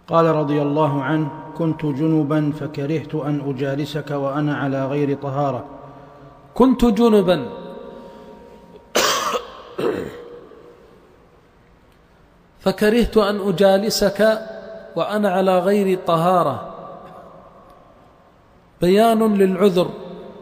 قال رضي الله عنه: كنت جنبا فكرهت أن أجالسك وأنا على غير طهارة. كنت جنبا فكرهت أن أجالسك وأنا على غير طهارة، بيان للعذر،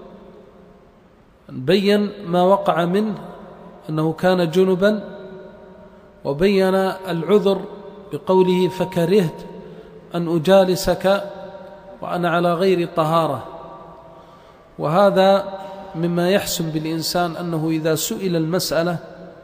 بين ما وقع منه أنه كان جنبا، وبين العذر بقوله فكرهت أن أجالسك وأنا على غير طهارة. وهذا مما يحسن بالإنسان أنه إذا سئل المسألة،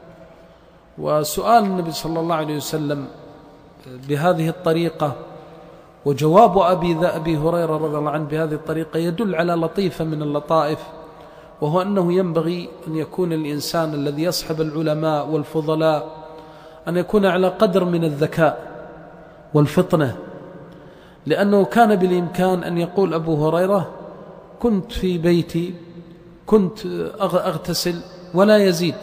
وسؤال النبي صلى الله عليه وسلم بهذه الطريقة وجواب أبي هريرة رضي الله عنه بهذه الطريقة يدل على لطيفة من اللطائف، وهو أنه ينبغي أن يكون الإنسان الذي يصحب العلماء والفضلاء أن يكون على قدر من الذكاء والفطنة، لأنه كان بالإمكان أن يقول أبو هريرة: كنت في بيتي كنت أغتسل، ولا يزيد.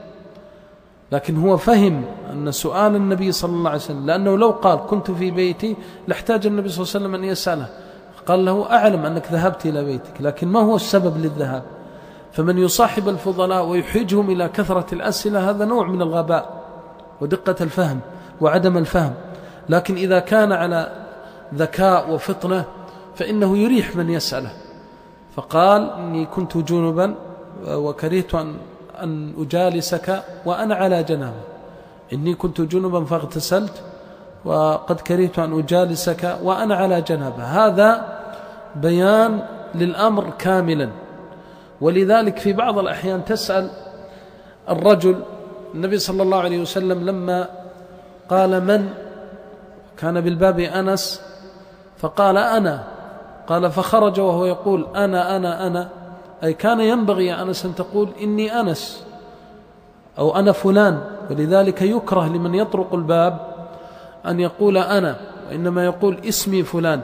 لكن هو فهم أن سؤال النبي صلى الله عليه وسلم، لأنه لو قال كنت في بيتي لاحتاج النبي صلى الله عليه وسلم أن يسأله، قال له: أعلم أنك ذهبت إلى بيتك، لكن ما هو السبب للذهاب؟ فمن يصاحب الفضلاء ويحيجهم إلى كثرة الأسئلة هذا نوع من الغباء ودقة الفهم وعدم الفهم. لكن إذا كان على ذكاء وفطنة فإنه يريح من يسأله، فقال: إني كنت جنبا وكرهت أن أجالسك وأنا على جنابة. إني كنت جنبا فاغتسلت وقد كرهت أن أجالسك وأنا على جنابة. هذا بيان للأمر كاملا. ولذلك في بعض الأحيان تسأل الرجل النبي صلى الله عليه وسلم لما قال: من؟ كان بالباب أنس، فقال: أنا. قال: فخرج وهو يقول: أنا، أي كان ينبغي يا أنس أن تقول إني أنس أو أنا فلان. ولذلك يكره لمن يطرق الباب أن يقول أنا، وإنما يقول اسمي فلان.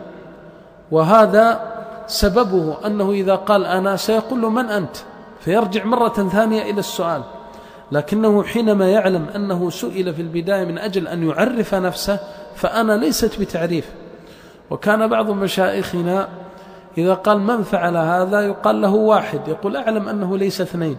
وهذا سببه أنه إذا قال أنا سيقول له: من أنت؟ فيرجع مرة ثانية إلى السؤال. لكنه حينما يعلم أنه سئل في البداية من أجل أن يعرف نفسه، فأنا ليست بتعريف. وكان بعض مشايخنا إذا قال من فعل هذا يقال له واحد، يقول: أعلم أنه ليس اثنين.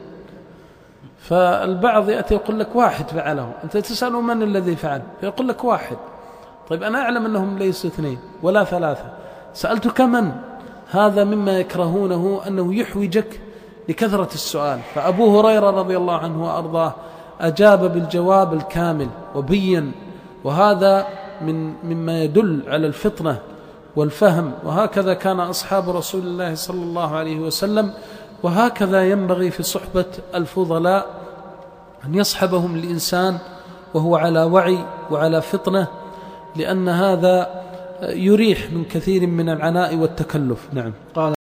فالبعض يأتي يقول لك واحد فعله، أنت تسأله من الذي فعل؟ فيقول لك واحد. طيب أنا أعلم أنهم ليسوا اثنين ولا ثلاثة، سألتك من؟ هذا مما يكرهونه أنه يحوجك لكثرة السؤال. فأبو هريرة رضي الله عنه وأرضاه أجاب بالجواب الكامل وبين، وهذا مما يدل على الفطنة والفهم. وهكذا كان أصحاب رسول الله صلى الله عليه وسلم، وهكذا ينبغي في صحبة الفضلاء أن يصحبهم الإنسان وهو على وعي وعلى فطنة، لأن هذا يريح من كثير من العناء والتكلف. نعم. قال